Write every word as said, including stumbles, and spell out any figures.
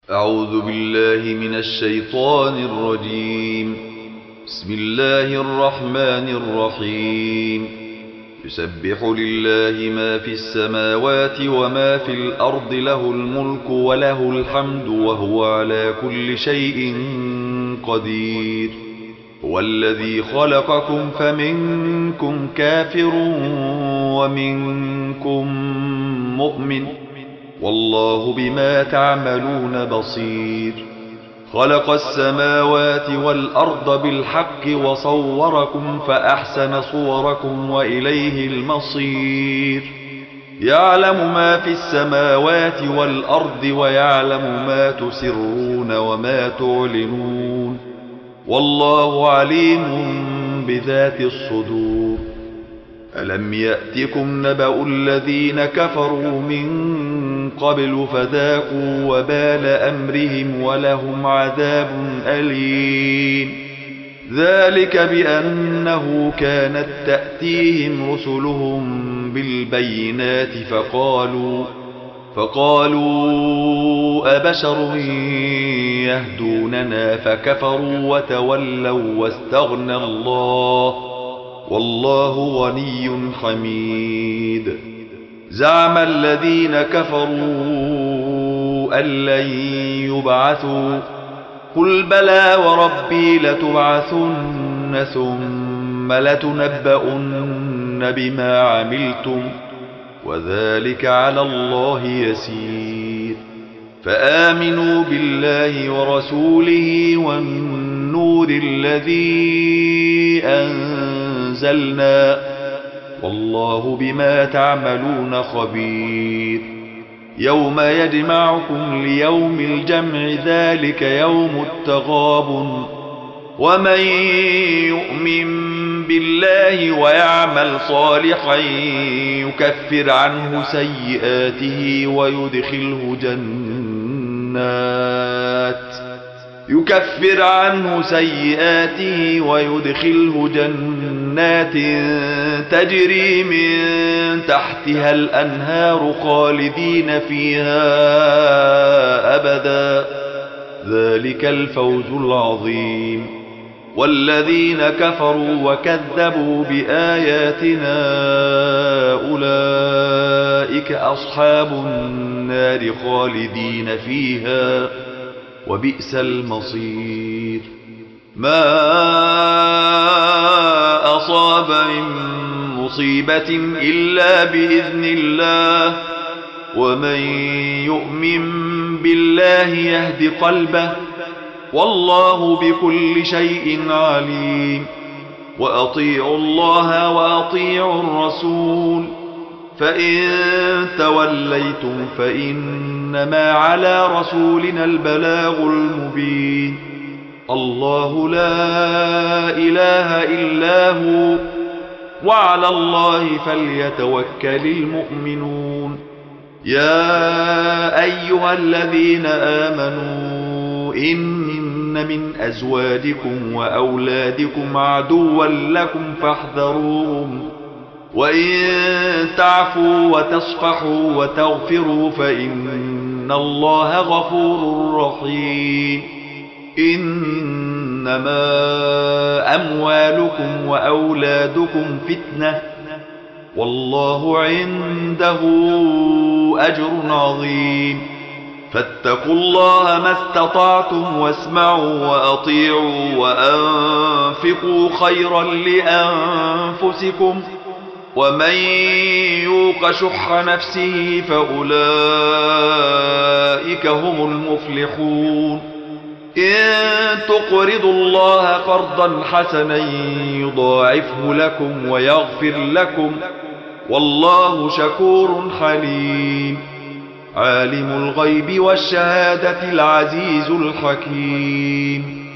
أعوذ بالله من الشيطان الرجيم. بسم الله الرحمن الرحيم. يسبح لله ما في السماوات وما في الأرض، له الملك وله الحمد وهو على كل شيء قدير. هو الذي خلقكم فمنكم كافر ومنكم مؤمن، والله بما تعملون بصير. خلق السماوات والأرض بالحق وصوركم فأحسن صوركم وإليه المصير. يعلم ما في السماوات والأرض ويعلم ما تسرون وما تعلنون، والله عليم بذات الصدور. ألم يأتكم نبأ الذين كفروا من قبل فذاقوا وبال أمرهم ولهم عذاب أليم. ذلك بأنه كانت تأتيهم رسلهم بالبينات فقالوا فقالوا أبشر يهدوننا فكفروا وتولوا واستغنى الله، والله غني حميد. زعم الذين كفروا أن لن يبعثوا، قل بلى وربي لتبعثن ثم لتنبؤن بما عملتم، وذلك على الله يسير. فآمنوا بالله ورسوله والنور الذي أنزلنا، والله بما تعملون خبير. يوم يجمعكم ليوم الجمع، ذلك يوم التغابن. ومن يؤمن بالله ويعمل صالحا يكفر عنه سيئاته ويدخله جنات يكفر عنه سيئاته ويدخله جنات تجري من تحتها الأنهار خالدين فيها أبدا، ذلك الفوز العظيم. والذين كفروا وكذبوا بآياتنا أولئك أصحاب النار خالدين فيها، وبئس المصير. ما أصاب من مصيبة إلا بإذن الله، ومن يؤمن بالله يهد قلبه، والله بكل شيء عليم. وأطيعوا الله وأطيعوا الرسول، فإن توليتم فإنما على رسولنا البلاغ المبين. الله لا إله إلا هو، وعلى الله فليتوكل المؤمنون. يا أيها الذين آمنوا إن من أزواجكم وأولادكم عدوا لكم فاحذروهم، وإن تعفوا وتصفحوا وتغفروا فإن الله غفور رحيم. إنما أموالكم وأولادكم فتنة، والله عنده أجر عظيم. فاتقوا الله ما استطعتم واسمعوا وأطيعوا وأنفقوا خيرا لأنفسكم، ومن يوق شح نفسه فأولئك هم المفلحون. إن تقرضوا الله قرضا حسنا يضاعفه لكم ويغفر لكم، والله شكور حليم. عالم الغيب والشهادة العزيز الحكيم.